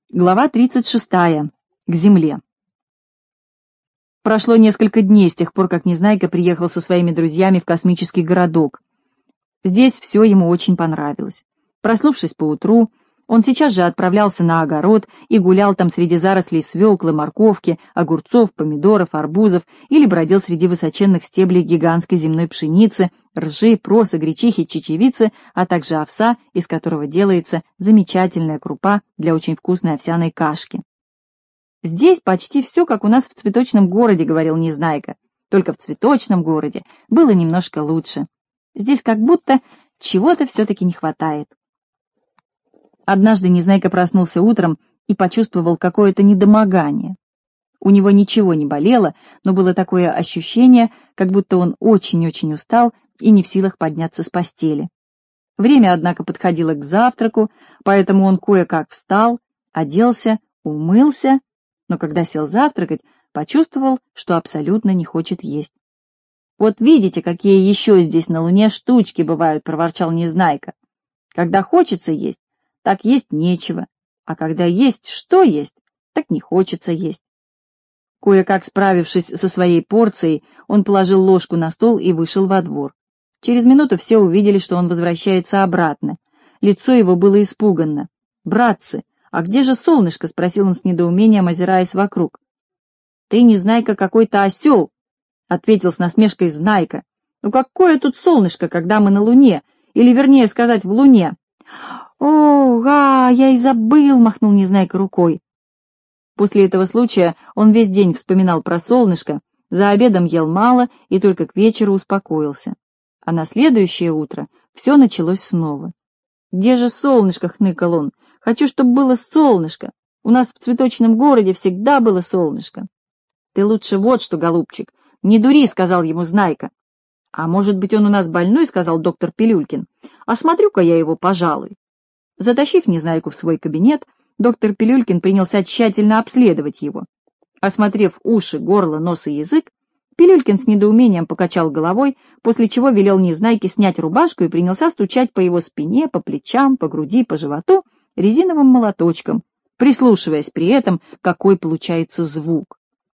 Глава 36. К земле. Прошло несколько дней с тех пор, как Незнайка приехал со своими друзьями в космический городок. Здесь все ему очень понравилось. Проснувшись поутру, он сейчас же отправлялся на огород и гулял там среди зарослей свеклы, морковки, огурцов, помидоров, арбузов или бродил среди высоченных стеблей гигантской земной пшеницы, ржи, проса, гречихи, чечевицы, а также овса, из которого делается замечательная крупа для очень вкусной овсяной кашки. «Здесь почти все, как у нас в цветочном городе», — говорил Незнайка. «Только в цветочном городе было немножко лучше. Здесь как будто чего-то все-таки не хватает». Однажды Незнайка проснулся утром и почувствовал какое-то недомогание. У него ничего не болело, но было такое ощущение, как будто он очень-очень устал и не в силах подняться с постели. Время, однако, подходило к завтраку, поэтому он кое-как встал, оделся, умылся, но когда сел завтракать, почувствовал, что абсолютно не хочет есть. «Вот видите, какие еще здесь на Луне штучки бывают», — проворчал Незнайка. «Когда хочется есть, так есть нечего, а когда есть что есть, так не хочется есть». Кое-как справившись со своей порцией, он положил ложку на стол и вышел во двор. Через минуту все увидели, что он возвращается обратно. Лицо его было испуганно. «Братцы, а где же солнышко?» — спросил он с недоумением, озираясь вокруг. «Ты, Незнайка, какой-то осел», — ответил с насмешкой Знайка. «Ну какое тут солнышко, когда мы на Луне, или, вернее сказать, в Луне?» «О, я и забыл», — махнул Незнайка рукой. После этого случая он весь день вспоминал про солнышко, за обедом ел мало и только к вечеру успокоился. А на следующее утро все началось снова. «Где же солнышко?» — хныкал он. «Хочу, чтобы было солнышко. У нас в цветочном городе всегда было солнышко». «Ты лучше вот что, голубчик, не дури», — сказал ему Знайка. «А может быть, он у нас больной?» — сказал доктор Пилюлькин. «Осмотрю-ка я его, пожалуй». Затащив Незнайку в свой кабинет, доктор Пилюлькин принялся тщательно обследовать его. Осмотрев уши, горло, нос и язык, Пилюлькин с недоумением покачал головой, после чего велел Незнайке снять рубашку и принялся стучать по его спине, по плечам, по груди, по животу резиновым молоточком, прислушиваясь при этом, какой получается звук.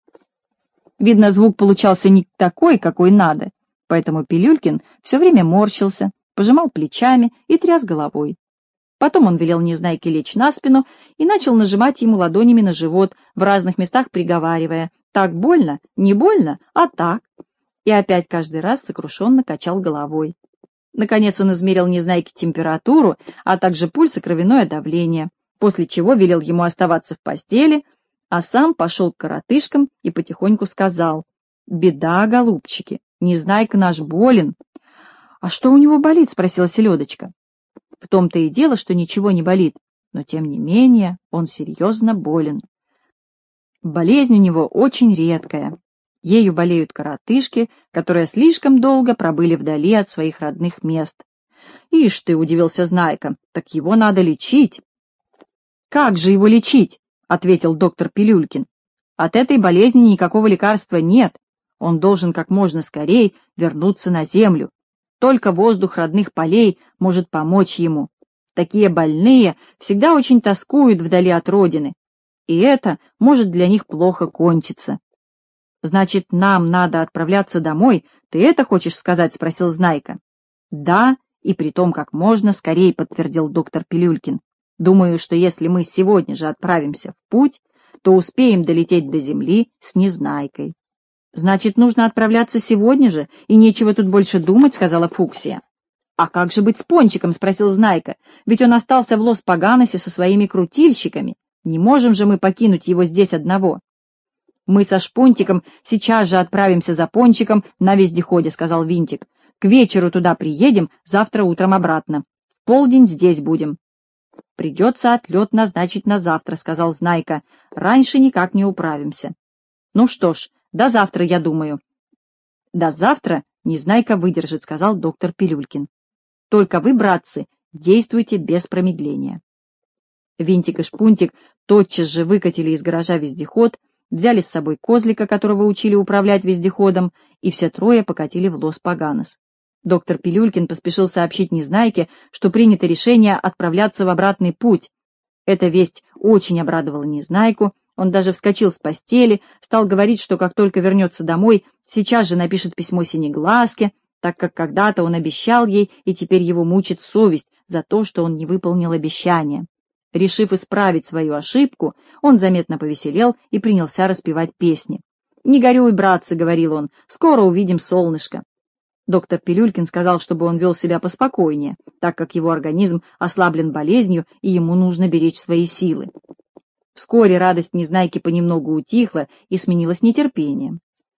Видно, звук получался не такой, какой надо, поэтому Пилюлькин все время морщился, пожимал плечами и тряс головой. Потом он велел Незнайке лечь на спину и начал нажимать ему ладонями на живот, в разных местах приговаривая: «Так больно? Не больно? А так?» И опять каждый раз сокрушенно качал головой. Наконец он измерил Незнайке температуру, а также пульс и кровяное давление, после чего велел ему оставаться в постели, а сам пошел к коротышкам и потихоньку сказал: «Беда, голубчики, Незнайка наш болен». «А что у него болит?» — спросила Селедочка. В том-то и дело, что ничего не болит, но тем не менее он серьезно болен. Болезнь у него очень редкая. Ею болеют коротышки, которые слишком долго пробыли вдали от своих родных мест. «Ишь ты!» — удивился Знайка. «Так его надо лечить». «Как же его лечить?» — ответил доктор Пилюлькин. «От этой болезни никакого лекарства нет. Он должен как можно скорее вернуться на землю. Только воздух родных полей может помочь ему. Такие больные всегда очень тоскуют вдали от родины, и это может для них плохо кончиться». «Значит, нам надо отправляться домой, ты это хочешь сказать?» — спросил Знайка. «Да, и притом как можно скорее», — подтвердил доктор Пилюлькин. «Думаю, что если мы сегодня же отправимся в путь, то успеем долететь до земли с Незнайкой». «Значит, нужно отправляться сегодня же, и нечего тут больше думать», — сказала Фуксия. «А как же быть с Пончиком?» — спросил Знайка. «Ведь он остался в Лос-Паганосе со своими крутильщиками. Не можем же мы покинуть его здесь одного». «Мы со Шпунтиком сейчас же отправимся за Пончиком на вездеходе», — сказал Винтик. «К вечеру туда приедем, завтра утром обратно. В полдень здесь будем». «Придется отлет назначить на завтра», — сказал Знайка. «Раньше никак не управимся». «Ну что ж, до завтра, я думаю». «До завтра Незнайка выдержит», — сказал доктор Пилюлькин. «Только вы, братцы, действуйте без промедления». Винтик и Шпунтик тотчас же выкатили из гаража вездеход, взяли с собой козлика, которого учили управлять вездеходом, и все трое покатили в Лос-Паганос. Доктор Пилюлькин поспешил сообщить Незнайке, что принято решение отправляться в обратный путь, Эта весть очень обрадовала Незнайку. Он даже вскочил с постели, стал говорить, что как только вернется домой, сейчас же напишет письмо Синеглазке, так как когда-то он обещал ей, и теперь его мучит совесть за то, что он не выполнил обещание. Решив исправить свою ошибку, он заметно повеселел и принялся распевать песни. «Не горюй, братцы», — говорил он, — «скоро увидим солнышко». Доктор Пилюлькин сказал, чтобы он вел себя поспокойнее, так как его организм ослаблен болезнью, и ему нужно беречь свои силы. Вскоре радость Незнайки понемногу утихла и сменилась нетерпением.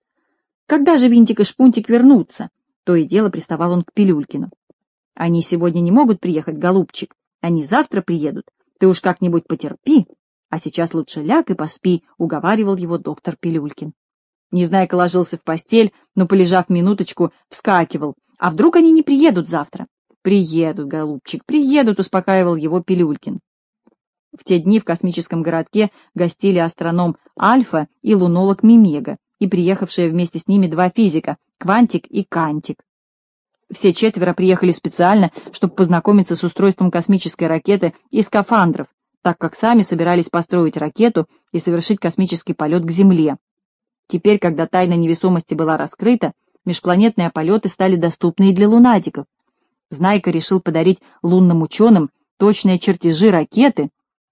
Когда же Винтик и Шпунтик вернутся? То и дело приставал он к Пилюлькину. Они сегодня не могут приехать, голубчик. Они завтра приедут. Ты уж как-нибудь потерпи. А сейчас лучше ляг и поспи, уговаривал его доктор Пилюлькин. Незнайка ложился в постель, но, полежав минуточку, вскакивал. А вдруг они не приедут завтра? Приедут, голубчик, приедут, успокаивал его Пилюлькин. В те дни в космическом городке гостили астроном Альфа и лунолог Мимега, и приехавшие вместе с ними два физика — Квантик и Кантик. Все четверо приехали специально, чтобы познакомиться с устройством космической ракеты и скафандров, так как сами собирались построить ракету и совершить космический полет к Земле. Теперь, когда тайна невесомости была раскрыта, межпланетные полеты стали доступны и для лунатиков. Знайка решил подарить лунным ученым точные чертежи ракеты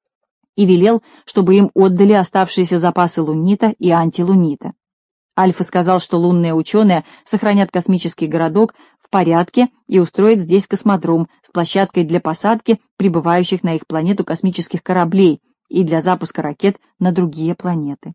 и велел, чтобы им отдали оставшиеся запасы лунита и антилунита. Альфа сказал, что лунные ученые сохранят космический городок в порядке и устроят здесь космодром с площадкой для посадки прибывающих на их планету космических кораблей и для запуска ракет на другие планеты.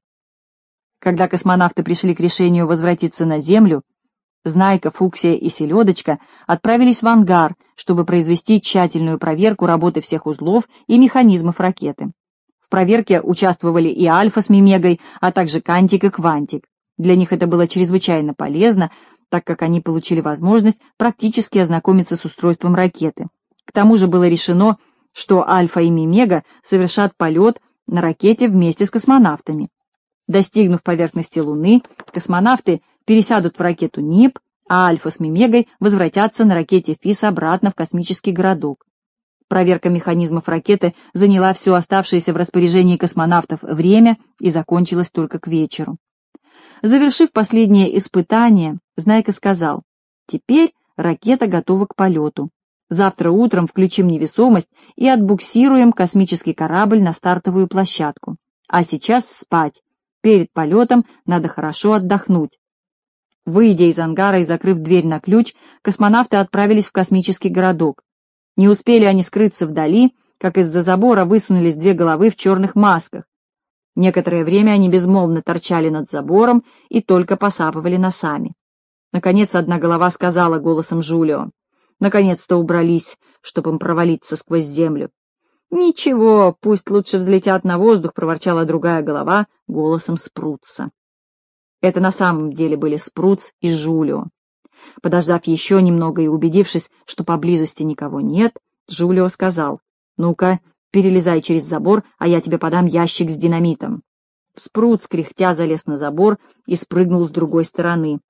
Когда космонавты пришли к решению возвратиться на Землю, Знайка, Фуксия и Селедочка отправились в ангар, чтобы произвести тщательную проверку работы всех узлов и механизмов ракеты. В проверке участвовали и Альфа с Мимегой, а также Кантик и Квантик. Для них это было чрезвычайно полезно, так как они получили возможность практически ознакомиться с устройством ракеты. К тому же было решено, что Альфа и Мимега совершат полет на ракете вместе с космонавтами. Достигнув поверхности Луны, космонавты пересядут в ракету НИП, а Альфа с Мимегой возвратятся на ракете ФИС обратно в космический городок. Проверка механизмов ракеты заняла все оставшееся в распоряжении космонавтов время и закончилась только к вечеру. Завершив последнее испытание, Знайка сказал: «Теперь ракета готова к полету. Завтра утром включим невесомость и отбуксируем космический корабль на стартовую площадку. А сейчас спать. Перед полетом надо хорошо отдохнуть». Выйдя из ангара и закрыв дверь на ключ, космонавты отправились в космический городок. Не успели они скрыться вдали, как из-за забора высунулись две головы в черных масках. Некоторое время они безмолвно торчали над забором и только посапывали носами. Наконец одна голова сказала голосом Жулио: «Наконец-то убрались, чтобы им провалиться сквозь землю». «Ничего, пусть лучше взлетят на воздух», — проворчала другая голова голосом Спруца. Это на самом деле были Спруц и Жулио. Подождав еще немного и убедившись, что поблизости никого нет, Жулио сказал: «Ну-ка, перелезай через забор, а я тебе подам ящик с динамитом». Спруц, кряхтя, залез на забор и спрыгнул с другой стороны.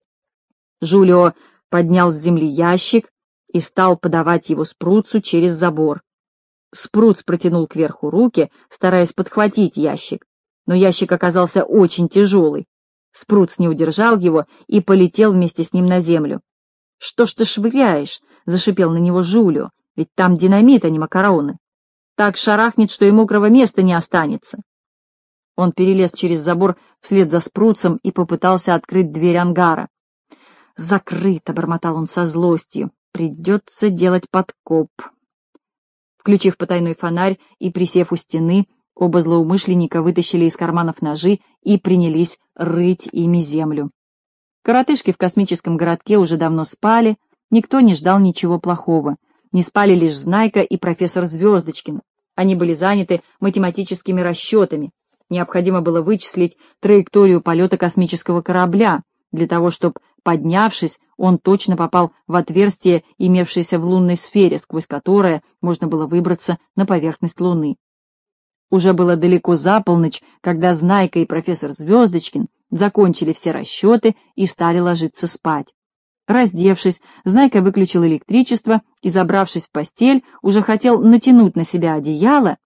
Жулио поднял с земли ящик и стал подавать его Спруцу через забор. Спруц протянул кверху руки, стараясь подхватить ящик, но ящик оказался очень тяжелый. Спруц не удержал его и полетел вместе с ним на землю. «Что ж ты швыряешь?» — зашипел на него Жулио. «Ведь там динамит, а не макароны. Так шарахнет, что и мокрого места не останется». Он перелез через забор вслед за Спруцем и попытался открыть дверь ангара. «Закрыто», — бормотал он со злостью. «Придется делать подкоп». Включив потайной фонарь и присев у стены, оба злоумышленника вытащили из карманов ножи и принялись рыть ими землю. Коротышки в космическом городке уже давно спали, никто не ждал ничего плохого. Не спали лишь Знайка и профессор Звездочкин. Они были заняты математическими расчетами. Необходимо было вычислить траекторию полета космического корабля, для того, чтобы, поднявшись, он точно попал в отверстие, имевшееся в лунной сфере, сквозь которое можно было выбраться на поверхность Луны. Уже было далеко за полночь, когда Знайка и профессор Звездочкин закончили все расчеты и стали ложиться спать. Раздевшись, Знайка выключил электричество и, забравшись в постель, уже хотел натянуть на себя одеяло,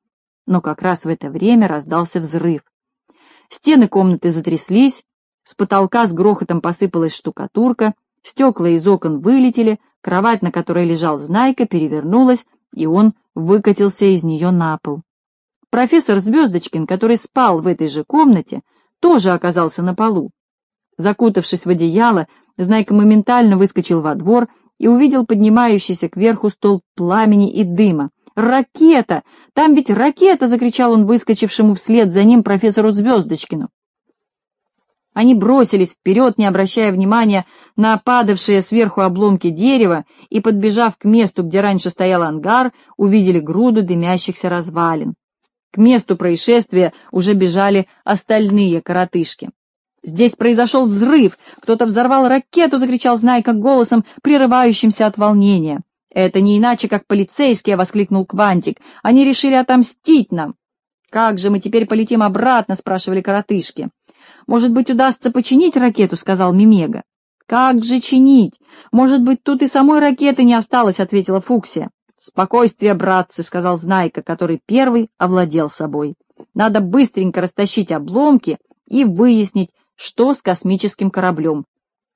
Но как раз в это время раздался взрыв. Стены комнаты затряслись, с потолка с грохотом посыпалась штукатурка, стекла из окон вылетели, кровать, на которой лежал Знайка, перевернулась, и он выкатился из нее на пол. Профессор Звездочкин, который спал в этой же комнате, тоже оказался на полу. Закутавшись в одеяло, Знайка моментально выскочил во двор и увидел поднимающийся кверху столб пламени и дыма. «Ракета! Там ведь ракета!» — закричал он выскочившему вслед за ним профессору Звездочкину. Они бросились вперед, не обращая внимания на падавшие сверху обломки дерева, и, подбежав к месту, где раньше стоял ангар, увидели груду дымящихся развалин. К месту происшествия уже бежали остальные коротышки. «Здесь произошел взрыв! Кто-то взорвал ракету!» — закричал Знайка голосом, прерывающимся от волнения. «Это не иначе, как полицейские!» — воскликнул Квантик. «Они решили отомстить нам!» «Как же мы теперь полетим обратно?» — спрашивали коротышки. «Может быть, удастся починить ракету?» — сказал Мемега. «Как же чинить? Может быть, тут и самой ракеты не осталось?» — ответила Фуксия. «Спокойствие, братцы!» — сказал Знайка, который первый овладел собой. «Надо быстренько растащить обломки и выяснить, что с космическим кораблем».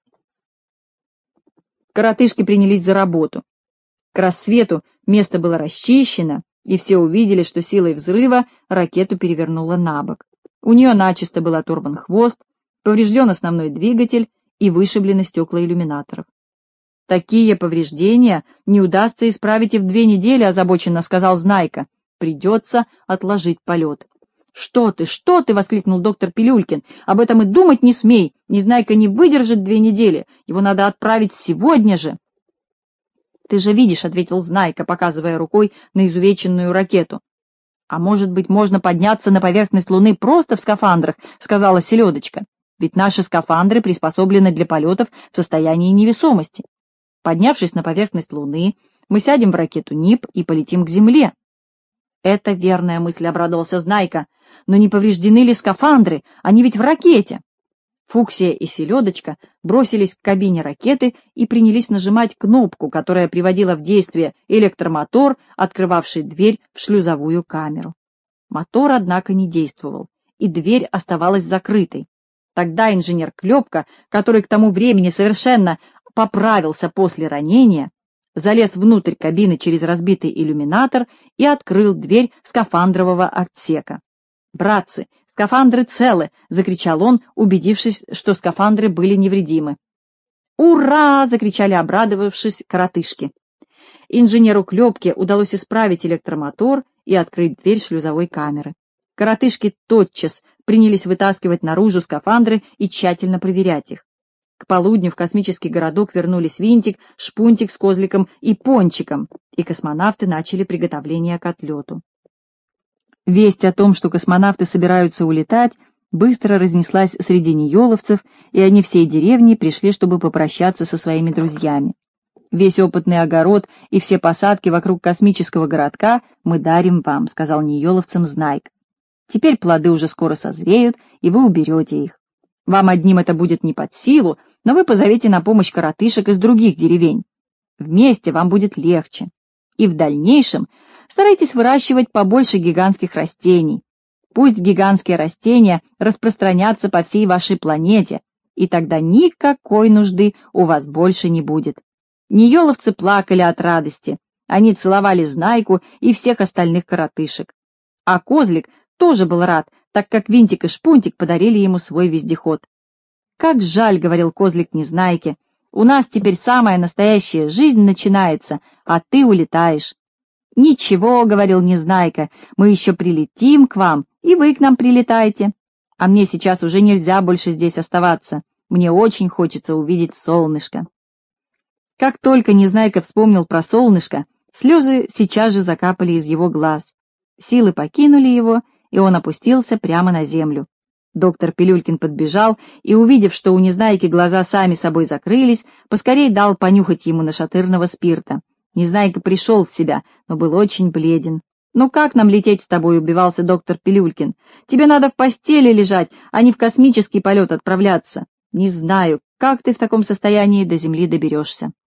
Коротышки принялись за работу. К рассвету место было расчищено, и все увидели, что силой взрыва ракету перевернуло на бок. У нее начисто был оторван хвост, поврежден основной двигатель и вышиблены стекла иллюминаторов. «Такие повреждения не удастся исправить и в 2 недели», — озабоченно сказал Знайка. «Придется отложить полет». «Что ты, что ты!» — воскликнул доктор Пилюлькин. «Об этом и думать не смей! Незнайка не выдержит 2 недели! Его надо отправить сегодня же!» «Ты же видишь», — ответил Знайка, показывая рукой на изувеченную ракету. «А может быть, можно подняться на поверхность Луны просто в скафандрах», — сказала Селедочка. «Ведь наши скафандры приспособлены для полетов в состоянии невесомости. Поднявшись на поверхность Луны, мы сядем в ракету НИП и полетим к Земле». «Это верная мысль», — обрадовался Знайка. «Но не повреждены ли скафандры? Они ведь в ракете». Фуксия и Селедочка бросились к кабине ракеты и принялись нажимать кнопку, которая приводила в действие электромотор, открывавший дверь в шлюзовую камеру. Мотор, однако, не действовал, и дверь оставалась закрытой. Тогда инженер Клепка, который к тому времени совершенно поправился после ранения, залез внутрь кабины через разбитый иллюминатор и открыл дверь скафандрового отсека. «Братцы, скафандры целы!» — закричал он, убедившись, что скафандры были невредимы. «Ура!» — закричали, обрадовавшись, коротышки. Инженеру Клепке удалось исправить электромотор и открыть дверь шлюзовой камеры. Коротышки тотчас принялись вытаскивать наружу скафандры и тщательно проверять их. К полудню в космический городок вернулись Винтик, Шпунтик с Козликом и Пончиком, и космонавты начали приготовление к отлету. Весть о том, что космонавты собираются улетать, быстро разнеслась среди нееловцев, и они всей деревней пришли, чтобы попрощаться со своими друзьями. «Весь опытный огород и все посадки вокруг космического городка мы дарим вам», — сказал нееловцам Знайка. «Теперь плоды уже скоро созреют, и вы уберете их. Вам одним это будет не под силу, но вы позовете на помощь коротышек из других деревень. Вместе вам будет легче. И в дальнейшем старайтесь выращивать побольше гигантских растений. Пусть гигантские растения распространятся по всей вашей планете, и тогда никакой нужды у вас больше не будет». Нееловцы плакали от радости. Они целовали Знайку и всех остальных коротышек. А Козлик тоже был рад, так как Винтик и Шпунтик подарили ему свой вездеход. «Как жаль», — говорил Козлик Незнайке, — «у нас теперь самая настоящая жизнь начинается, а ты улетаешь». «Ничего», — говорил Незнайка, — «мы еще прилетим к вам, и вы к нам прилетайте. А мне сейчас уже нельзя больше здесь оставаться. Мне очень хочется увидеть солнышко». Как только Незнайка вспомнил про солнышко, слезы сейчас же закапали из его глаз. Силы покинули его, и он опустился прямо на землю. Доктор Пилюлькин подбежал и, увидев, что у Незнайки глаза сами собой закрылись, поскорей дал понюхать ему нашатырного спирта. Незнайка пришел в себя, но был очень бледен. «Ну как нам лететь с тобой?» — убивался доктор Пилюлькин. «Тебе надо в постели лежать, а не в космический полет отправляться. Не знаю, как ты в таком состоянии до Земли доберешься».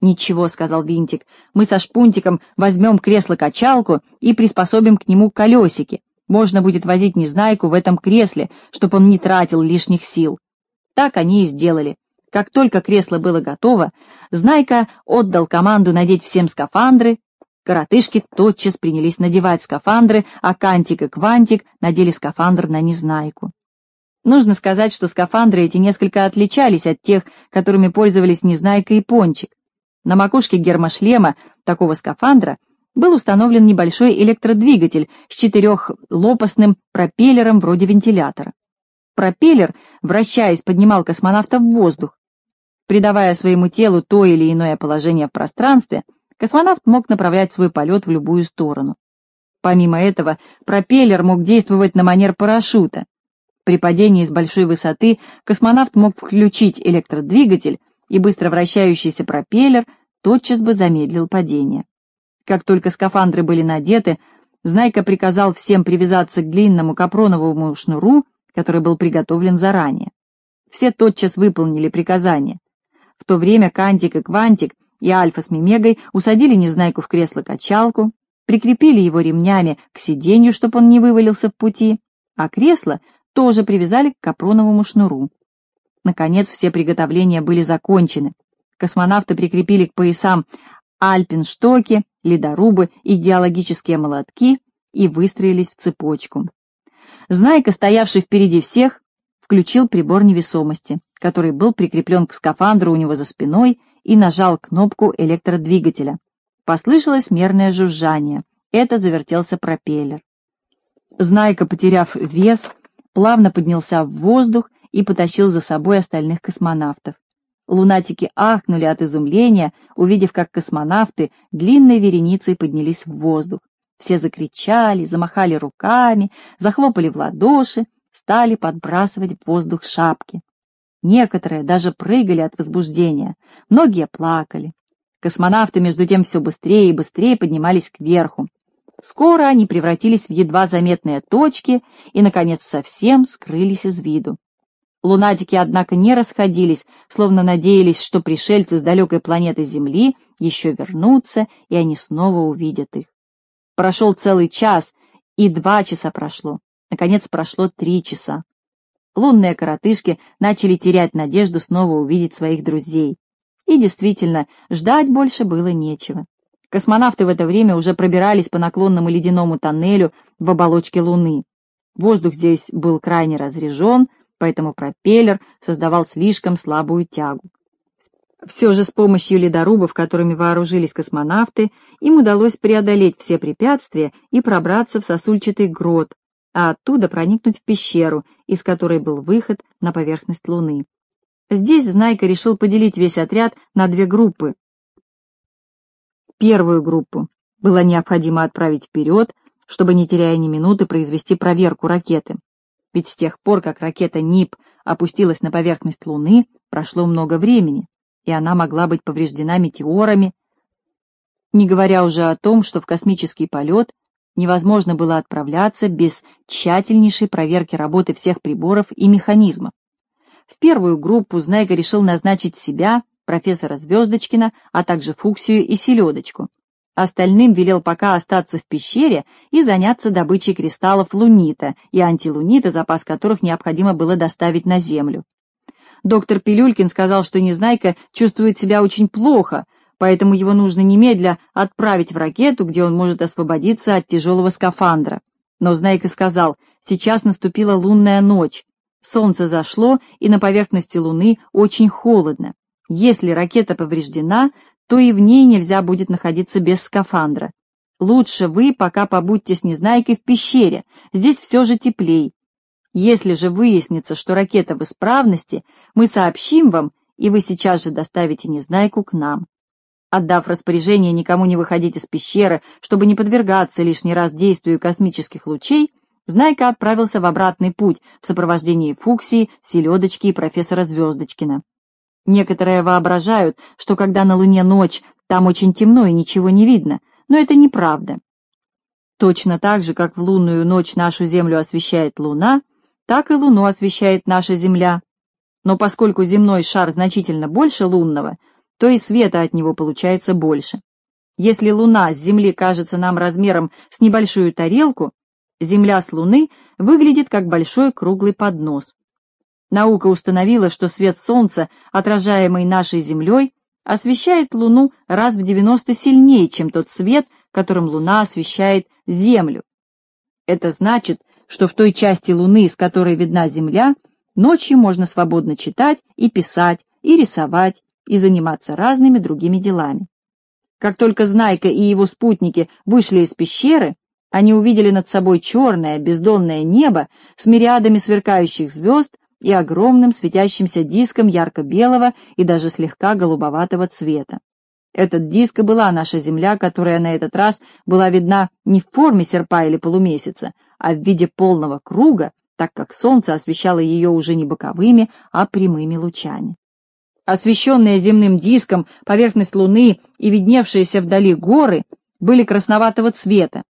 «Ничего», — сказал Винтик, — «мы со Шпунтиком возьмем кресло-качалку и приспособим к нему колесики. Можно будет возить Незнайку в этом кресле, чтобы он не тратил лишних сил». Так они и сделали. Как только кресло было готово, Знайка отдал команду надеть всем скафандры. Коротышки тотчас принялись надевать скафандры, а Кантик и Квантик надели скафандр на Незнайку. Нужно сказать, что скафандры эти несколько отличались от тех, которыми пользовались Незнайка и Пончик. На макушке гермошлема такого скафандра был установлен небольшой электродвигатель с четырехлопастным пропеллером вроде вентилятора. Пропеллер, вращаясь, поднимал космонавта в воздух. Придавая своему телу то или иное положение в пространстве, космонавт мог направлять свой полет в любую сторону. Помимо этого, пропеллер мог действовать на манер парашюта. При падении с большой высоты космонавт мог включить электродвигатель, и быстро вращающийся пропеллер тотчас бы замедлил падение. Как только скафандры были надеты, Знайка приказал всем привязаться к длинному капроновому шнуру, который был приготовлен заранее. Все тотчас выполнили приказание. В то время Кантик и Квантик и Альфа с Мемегой усадили Незнайку в кресло-качалку, прикрепили его ремнями к сиденью, чтобы он не вывалился в пути, а кресло тоже привязали к капроновому шнуру. Наконец все приготовления были закончены. Космонавты прикрепили к поясам альпинштоки, ледорубы и геологические молотки и выстроились в цепочку. Знайка, стоявший впереди всех, включил прибор невесомости, который был прикреплен к скафандру у него за спиной, и нажал кнопку электродвигателя. Послышалось мерное жужжание. Это завертелся пропеллер. Знайка, потеряв вес, плавно поднялся в воздух и потащил за собой остальных космонавтов. Лунатики ахнули от изумления, увидев, как космонавты длинной вереницей поднялись в воздух. Все закричали, замахали руками, захлопали в ладоши, стали подбрасывать в воздух шапки. Некоторые даже прыгали от возбуждения, многие плакали. Космонавты, между тем, все быстрее и быстрее поднимались кверху. Скоро они превратились в едва заметные точки и, наконец, совсем скрылись из виду. Лунатики, однако, не расходились, словно надеялись, что пришельцы с далекой планеты Земли еще вернутся, и они снова увидят их. Прошел целый час, и 2 часа прошло. Наконец, прошло 3 часа. Лунные коротышки начали терять надежду снова увидеть своих друзей. И действительно, ждать больше было нечего. Космонавты в это время уже пробирались по наклонному ледяному тоннелю в оболочке Луны. Воздух здесь был крайне разрежен, поэтому пропеллер создавал слишком слабую тягу. Все же с помощью ледорубов, которыми вооружились космонавты, им удалось преодолеть все препятствия и пробраться в сосульчатый грот, а оттуда проникнуть в пещеру, из которой был выход на поверхность Луны. Здесь Знайка решил поделить весь отряд на 2 группы. Первую группу было необходимо отправить вперед, чтобы, не теряя ни минуты, произвести проверку ракеты. Ведь с тех пор, как ракета НИП опустилась на поверхность Луны, прошло много времени, и она могла быть повреждена метеорами, не говоря уже о том, что в космический полет невозможно было отправляться без тщательнейшей проверки работы всех приборов и механизмов. В первую группу Знайка решил назначить себя, профессора Звездочкина, а также Фуксию и Селедочку. Остальным велел пока остаться в пещере и заняться добычей кристаллов лунита и антилунита, запас которых необходимо было доставить на Землю. Доктор Пилюлькин сказал, что Незнайка чувствует себя очень плохо, поэтому его нужно немедля отправить в ракету, где он может освободиться от тяжелого скафандра. Но Знайка сказал: сейчас наступила лунная ночь, солнце зашло, и на поверхности Луны очень холодно. Если ракета повреждена, то и в ней нельзя будет находиться без скафандра. Лучше вы пока побудьте с Незнайкой в пещере, здесь все же теплей. Если же выяснится, что ракета в исправности, мы сообщим вам, и вы сейчас же доставите Незнайку к нам. Отдав распоряжение никому не выходить из пещеры, чтобы не подвергаться лишний раз действию космических лучей, Знайка отправился в обратный путь в сопровождении Фуксии, Селедочки и профессора Звездочкина. Некоторые воображают, что когда на Луне ночь, там очень темно и ничего не видно, но это неправда. Точно так же, как в лунную ночь нашу Землю освещает Луна, так и Луну освещает наша Земля. Но поскольку земной шар значительно больше лунного, то и света от него получается больше. Если Луна с Земли кажется нам размером с небольшую тарелку, Земля с Луны выглядит как большой круглый поднос. Наука установила, что свет Солнца, отражаемый нашей Землей, освещает Луну раз в 90 сильнее, чем тот свет, которым Луна освещает Землю. Это значит, что в той части Луны, с которой видна Земля, ночью можно свободно читать и писать, и рисовать, и заниматься разными другими делами. Как только Знайка и его спутники вышли из пещеры, они увидели над собой черное бездонное небо с мириадами сверкающих звезд и огромным светящимся диском ярко-белого и даже слегка голубоватого цвета. Этот диск и была наша Земля, которая на этот раз была видна не в форме серпа или полумесяца, а в виде полного круга, так как Солнце освещало ее уже не боковыми, а прямыми лучами. Освещенные земным диском поверхность Луны и видневшиеся вдали горы были красноватого цвета,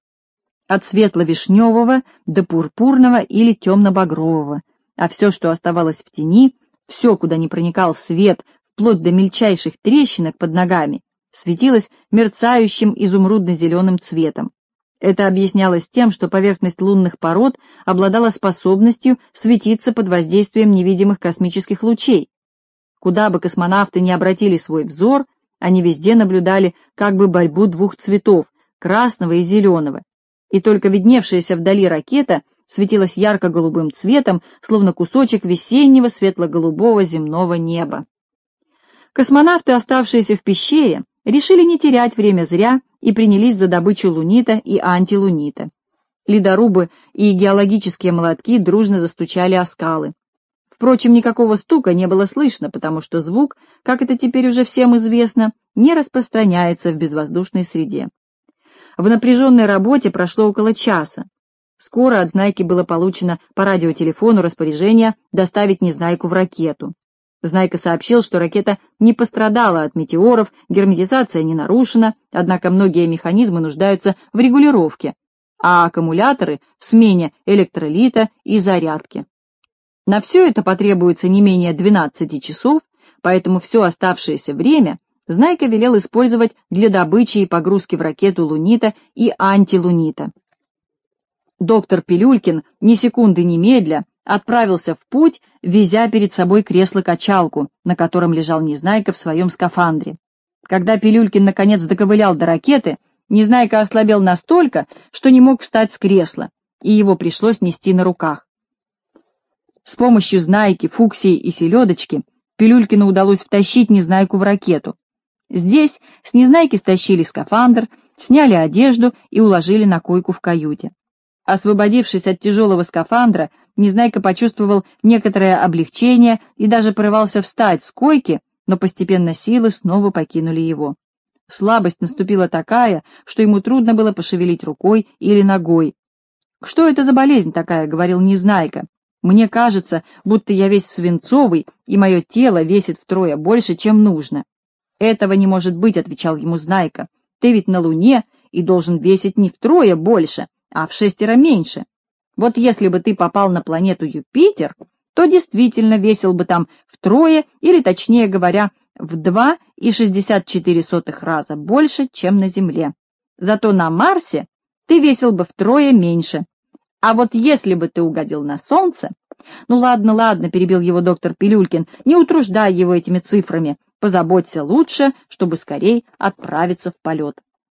от светло-вишневого до пурпурного или темно-багрового, а все, что оставалось в тени, все, куда не проникал свет, вплоть до мельчайших трещинок под ногами, светилось мерцающим изумрудно-зеленым цветом. Это объяснялось тем, что поверхность лунных пород обладала способностью светиться под воздействием невидимых космических лучей. Куда бы космонавты ни обратили свой взор, они везде наблюдали как бы борьбу двух цветов, красного и зеленого, и только видневшаяся вдали ракета светилась ярко-голубым цветом, словно кусочек весеннего светло-голубого земного неба. Космонавты, оставшиеся в пещере, решили не терять время зря и принялись за добычу лунита и антилунита. Ледорубы и геологические молотки дружно застучали о скалы. Впрочем, никакого стука не было слышно, потому что звук, как это теперь уже всем известно, не распространяется в безвоздушной среде. В напряженной работе прошло около часа. Скоро от Знайки было получено по радиотелефону распоряжение доставить Незнайку в ракету. Знайка сообщил, что ракета не пострадала от метеоров, герметизация не нарушена, однако многие механизмы нуждаются в регулировке, а аккумуляторы в смене электролита и зарядки. На все это потребуется не менее 12 часов, поэтому все оставшееся время Знайка велел использовать для добычи и погрузки в ракету лунита и антилунита. Доктор Пилюлькин ни секунды не медля отправился в путь, везя перед собой кресло-качалку, на котором лежал Незнайка в своем скафандре. Когда Пилюлькин наконец доковылял до ракеты, Незнайка ослабел настолько, что не мог встать с кресла, и его пришлось нести на руках. С помощью Знайки, Фуксии и Селедочки Пилюлькину удалось втащить Незнайку в ракету. Здесь с Незнайки стащили скафандр, сняли одежду и уложили на койку в каюте. Освободившись от тяжелого скафандра, Незнайка почувствовал некоторое облегчение и даже порывался встать с койки, но постепенно силы снова покинули его. Слабость наступила такая, что ему трудно было пошевелить рукой или ногой. «Что это за болезнь такая?» — говорил Незнайка. «Мне кажется, будто я весь свинцовый, и мое тело весит втрое больше, чем нужно». «Этого не может быть», — отвечал ему Знайка. «Ты ведь на Луне и должен весить не втрое больше, а в 6 меньше. Вот если бы ты попал на планету Юпитер, то действительно весил бы там втрое, или, точнее говоря, в 2,64 раза больше, чем на Земле. Зато на Марсе ты весил бы втрое меньше. А вот если бы ты угодил на Солнце... Ну ладно, ладно, перебил его доктор Пилюлькин, не утруждай его этими цифрами, позаботься лучше, чтобы скорей отправиться в полет.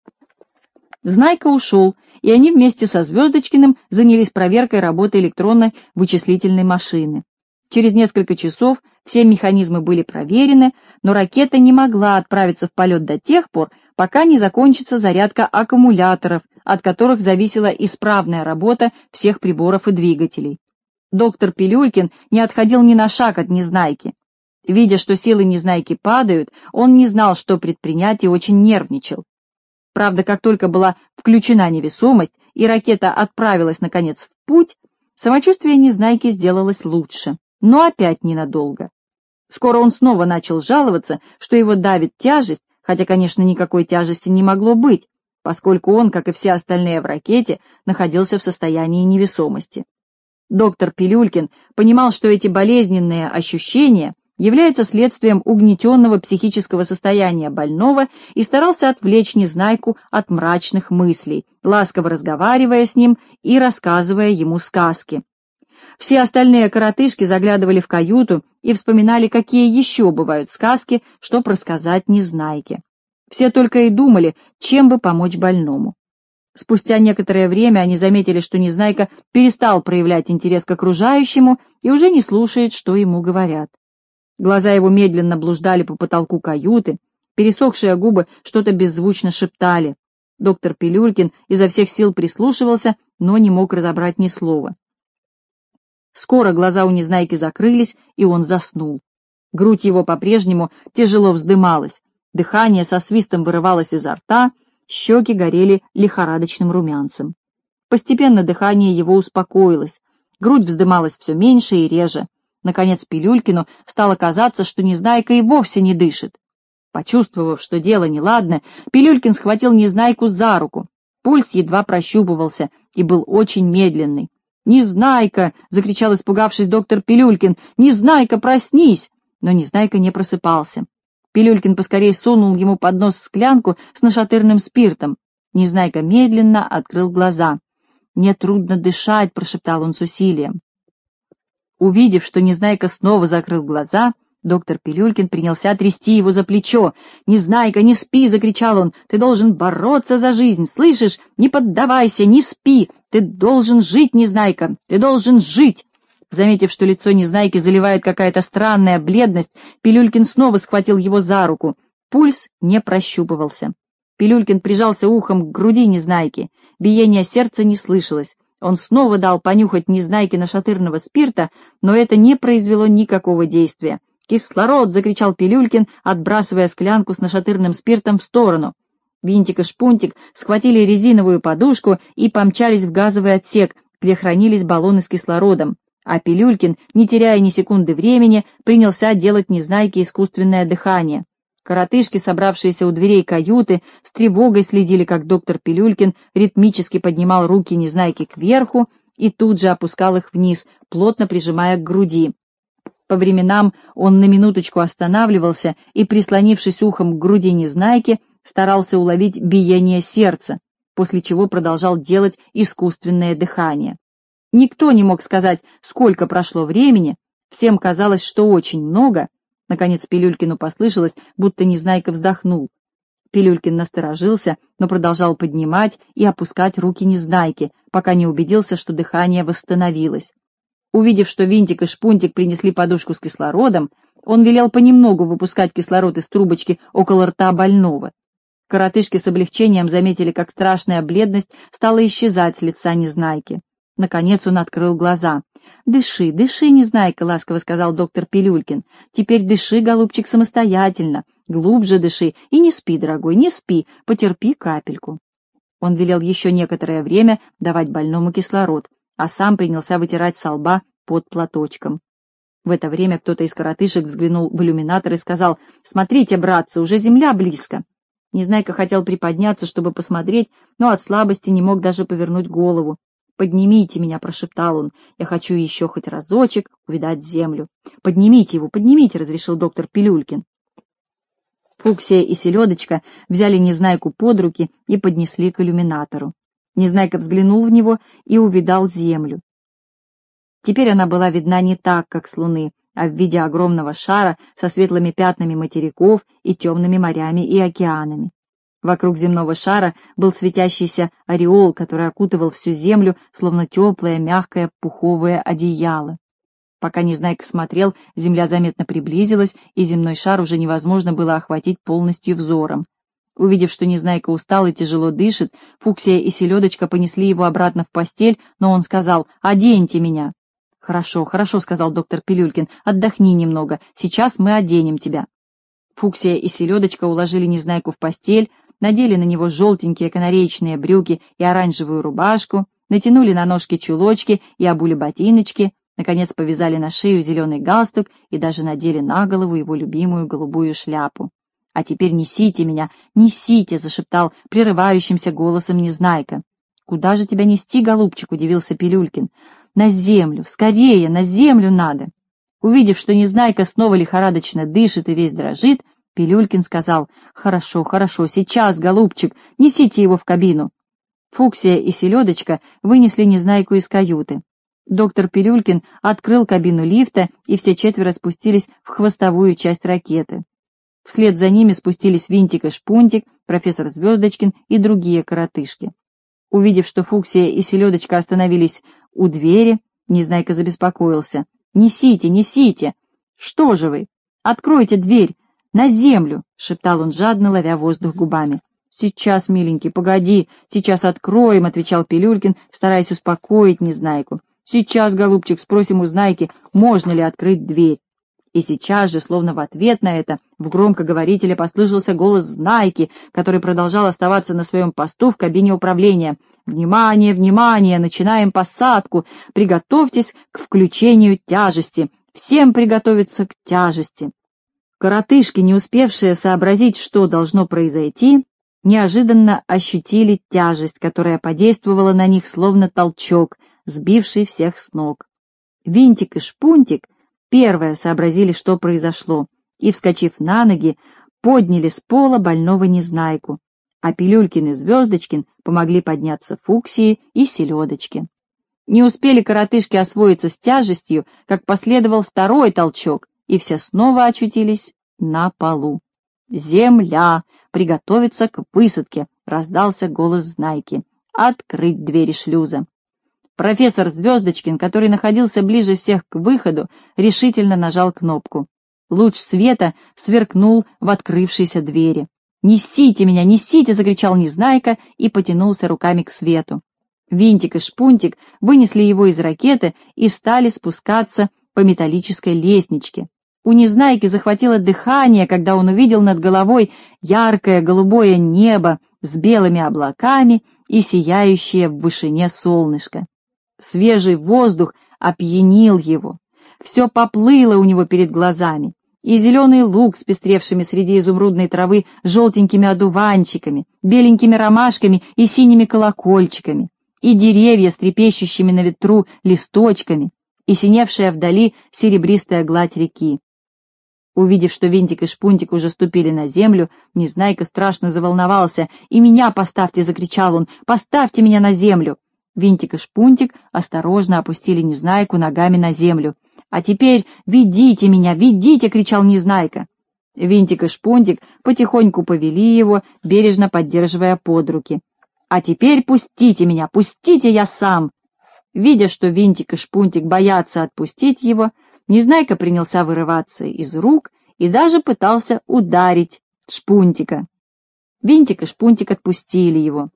Знайка ушел, и они вместе со Звездочкиным занялись проверкой работы электронной вычислительной машины. Через несколько часов все механизмы были проверены, но ракета не могла отправиться в полет до тех пор, пока не закончится зарядка аккумуляторов, от которых зависела исправная работа всех приборов и двигателей. Доктор Пилюлькин не отходил ни на шаг от Незнайки. Видя, что силы Незнайки падают, он не знал, что предпринять, и очень нервничал. Правда, как только была включена невесомость и ракета отправилась, наконец, в путь, самочувствие Незнайки сделалось лучше, но опять ненадолго. Скоро он снова начал жаловаться, что его давит тяжесть, хотя, конечно, никакой тяжести не могло быть, поскольку он, как и все остальные в ракете, находился в состоянии невесомости. Доктор Пилюлькин понимал, что эти болезненные ощущения является следствием угнетенного психического состояния больного и старался отвлечь Незнайку от мрачных мыслей, ласково разговаривая с ним и рассказывая ему сказки. Все остальные коротышки заглядывали в каюту и вспоминали, какие еще бывают сказки, чтоб рассказать Незнайке. Все только и думали, чем бы помочь больному. Спустя некоторое время они заметили, что Незнайка перестал проявлять интерес к окружающему и уже не слушает, что ему говорят. Глаза его медленно блуждали по потолку каюты, пересохшие губы что-то беззвучно шептали. Доктор Пилюлькин изо всех сил прислушивался, но не мог разобрать ни слова. Скоро глаза у Незнайки закрылись, и он заснул. Грудь его по-прежнему тяжело вздымалась, дыхание со свистом вырывалось изо рта, щеки горели лихорадочным румянцем. Постепенно дыхание его успокоилось, грудь вздымалась все меньше и реже. Наконец Пилюлькину стало казаться, что Незнайка и вовсе не дышит. Почувствовав, что дело неладно, Пилюлькин схватил Незнайку за руку. Пульс едва прощупывался и был очень медленный. «Незнайка!» — закричал, испугавшись, доктор Пилюлькин. «Незнайка, проснись!» Но Незнайка не просыпался. Пилюлькин поскорей сунул ему под нос склянку с нашатырным спиртом. Незнайка медленно открыл глаза. «Мне трудно дышать», — прошептал он с усилием. Увидев, что Незнайка снова закрыл глаза, доктор Пилюлькин принялся трясти его за плечо. «Незнайка, не спи!» — закричал он. «Ты должен бороться за жизнь, слышишь? Не поддавайся, не спи! Ты должен жить, Незнайка! Ты должен жить!» Заметив, что лицо Незнайки заливает какая-то странная бледность, Пилюлькин снова схватил его за руку. Пульс не прощупывался. Пилюлькин прижался ухом к груди Незнайки. Биение сердца не слышалось. Он снова дал понюхать Незнайке нашатырного спирта, но это не произвело никакого действия. «Кислород!» — закричал Пилюлькин, отбрасывая склянку с нашатырным спиртом в сторону. Винтик и Шпунтик схватили резиновую подушку и помчались в газовый отсек, где хранились баллоны с кислородом, а Пилюлькин, не теряя ни секунды времени, принялся делать Незнайке искусственное дыхание. Коротышки, собравшиеся у дверей каюты, с тревогой следили, как доктор Пилюлькин ритмически поднимал руки Незнайки кверху и тут же опускал их вниз, плотно прижимая к груди. По временам он на минуточку останавливался и, прислонившись ухом к груди Незнайки, старался уловить биение сердца, после чего продолжал делать искусственное дыхание. Никто не мог сказать, сколько прошло времени, всем казалось, что очень много. Наконец Пилюлькину послышалось, будто Незнайка вздохнул. Пилюлькин насторожился, но продолжал поднимать и опускать руки Незнайки, пока не убедился, что дыхание восстановилось. Увидев, что Винтик и Шпунтик принесли подушку с кислородом, он велел понемногу выпускать кислород из трубочки около рта больного. Коротышки с облегчением заметили, как страшная бледность стала исчезать с лица Незнайки. Наконец он открыл глаза. «Дыши, дыши, Незнайка», — ласково сказал доктор Пилюлькин. «Теперь дыши, голубчик, самостоятельно. Глубже дыши и не спи, дорогой, не спи, потерпи капельку». Он велел еще некоторое время давать больному кислород, а сам принялся вытирать со лба под платочком. В это время кто-то из коротышек взглянул в иллюминатор и сказал: «Смотрите, братцы, уже земля близко». Незнайка хотел приподняться, чтобы посмотреть, но от слабости не мог даже повернуть голову. «Поднимите меня», — прошептал он, — «я хочу еще хоть разочек увидать землю». «Поднимите его, поднимите», — разрешил доктор Пилюлькин. Фуксия и Селедочка взяли Незнайку под руки и поднесли к иллюминатору. Незнайка взглянул в него и увидал землю. Теперь она была видна не так, как с Луны, а в виде огромного шара со светлыми пятнами материков и темными морями и океанами. Вокруг земного шара был светящийся ореол, который окутывал всю землю, словно теплое, мягкое пуховое одеяло. Пока Незнайка смотрел, земля заметно приблизилась, и земной шар уже невозможно было охватить полностью взором. Увидев, что Незнайка устал и тяжело дышит, Фуксия и Селедочка понесли его обратно в постель, но он сказал: «Оденьте меня». «Хорошо, хорошо», — сказал доктор Пилюлькин, — «отдохни немного, сейчас мы оденем тебя». Фуксия и Селедочка уложили Незнайку в постель, надели на него желтенькие канареечные брюки и оранжевую рубашку, натянули на ножки чулочки и обули ботиночки, наконец повязали на шею зеленый галстук и даже надели на голову его любимую голубую шляпу. «А теперь несите меня, несите!» — зашептал прерывающимся голосом Незнайка. «Куда же тебя нести, голубчик?» — удивился Пилюлькин. «На землю, скорее, на землю надо!» Увидев, что Незнайка снова лихорадочно дышит и весь дрожит, Пилюлькин сказал: «Хорошо, хорошо, сейчас, голубчик, несите его в кабину». Фуксия и Селедочка вынесли Незнайку из каюты. Доктор Пилюлькин открыл кабину лифта, и все четверо спустились в хвостовую часть ракеты. Вслед за ними спустились Винтик и Шпунтик, профессор Звездочкин и другие коротышки. Увидев, что Фуксия и Селедочка остановились у двери, Незнайка забеспокоился. «Несите, несите! Что же вы? Откройте дверь! На землю!» — шептал он, жадно ловя воздух губами. «Сейчас, миленький, погоди, сейчас откроем», — отвечал Пилюлькин, стараясь успокоить Незнайку. «Сейчас, голубчик, спросим у Знайки, можно ли открыть дверь». И сейчас же, словно в ответ на это, в громкоговорителе послышался голос Знайки, который продолжал оставаться на своем посту в кабине управления. «Внимание, внимание! Начинаем посадку! Приготовьтесь к включению тяжести! Всем приготовиться к тяжести!» Коротышки, не успевшие сообразить, что должно произойти, неожиданно ощутили тяжесть, которая подействовала на них словно толчок, сбивший всех с ног. Винтик и Шпунтик первые сообразили, что произошло, и, вскочив на ноги, подняли с пола больного Незнайку, а Пилюлькин и Звездочкин помогли подняться Фуксии и Селедочке. Не успели коротышки освоиться с тяжестью, как последовал второй толчок, и все снова очутились на полу. «Земля! Приготовиться к высадке!» — раздался голос Знайки. «Открыть двери шлюза!» Профессор Звездочкин, который находился ближе всех к выходу, решительно нажал кнопку. Луч света сверкнул в открывшейся двери. «Несите меня, несите!» — закричал Незнайка и потянулся руками к свету. Винтик и Шпунтик вынесли его из ракеты и стали спускаться по металлической лестничке. У Незнайки захватило дыхание, когда он увидел над головой яркое голубое небо с белыми облаками и сияющее в вышине солнышко. Свежий воздух опьянил его. Все поплыло у него перед глазами. И зеленый луг с пестревшими среди изумрудной травы желтенькими одуванчиками, беленькими ромашками и синими колокольчиками, и деревья с трепещущими на ветру листочками, и синевшая вдали серебристая гладь реки. Увидев, что Винтик и Шпунтик уже ступили на землю, Незнайка страшно заволновался. «И меня поставьте!» — закричал он. «Поставьте меня на землю!» Винтик и Шпунтик осторожно опустили Незнайку ногами на землю. «А теперь ведите меня, ведите!» — кричал Незнайка. Винтик и Шпунтик потихоньку повели его, бережно поддерживая под руки. «А теперь пустите меня, пустите, я сам!» Видя, что Винтик и Шпунтик боятся отпустить его, Незнайка принялся вырываться из рук и даже пытался ударить Шпунтика. Винтик и Шпунтик отпустили его.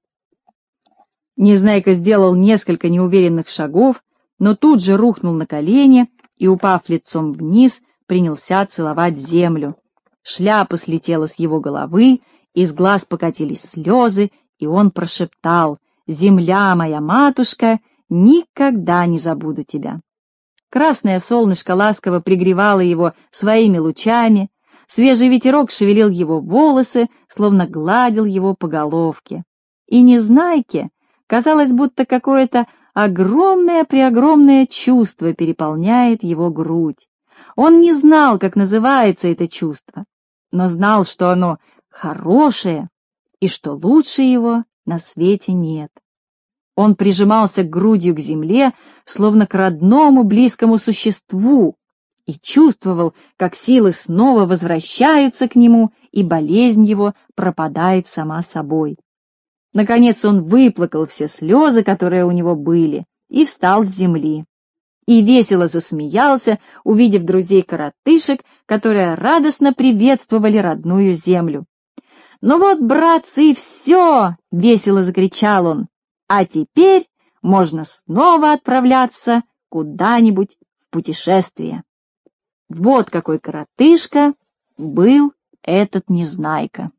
Незнайка сделал несколько неуверенных шагов, но тут же рухнул на колени и, упав лицом вниз, принялся целовать землю. Шляпа слетела с его головы, из глаз покатились слезы, и он прошептал: «Земля моя, матушка, никогда не забуду тебя». Красное солнышко ласково пригревало его своими лучами, свежий ветерок шевелил его волосы, словно гладил его по головке. И Незнайке казалось, будто какое-то огромное-преогромное чувство переполняет его грудь. Он не знал, как называется это чувство, но знал, что оно хорошее и что лучше его на свете нет. Он прижимался грудью к земле, словно к родному близкому существу, и чувствовал, как силы снова возвращаются к нему, и болезнь его пропадает сама собой. Наконец он выплакал все слезы, которые у него были, и встал с земли. И весело засмеялся, увидев друзей-коротышек, которые радостно приветствовали родную землю. «Ну вот, братцы, и все!» — весело закричал он. «А теперь можно снова отправляться куда-нибудь в путешествие». Вот какой коротышка был этот Незнайка.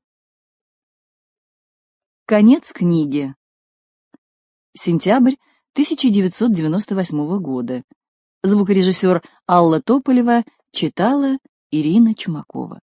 Конец книги. Сентябрь 1998 года. Звукорежиссер Алла Тополева читала Ирина Чумакова.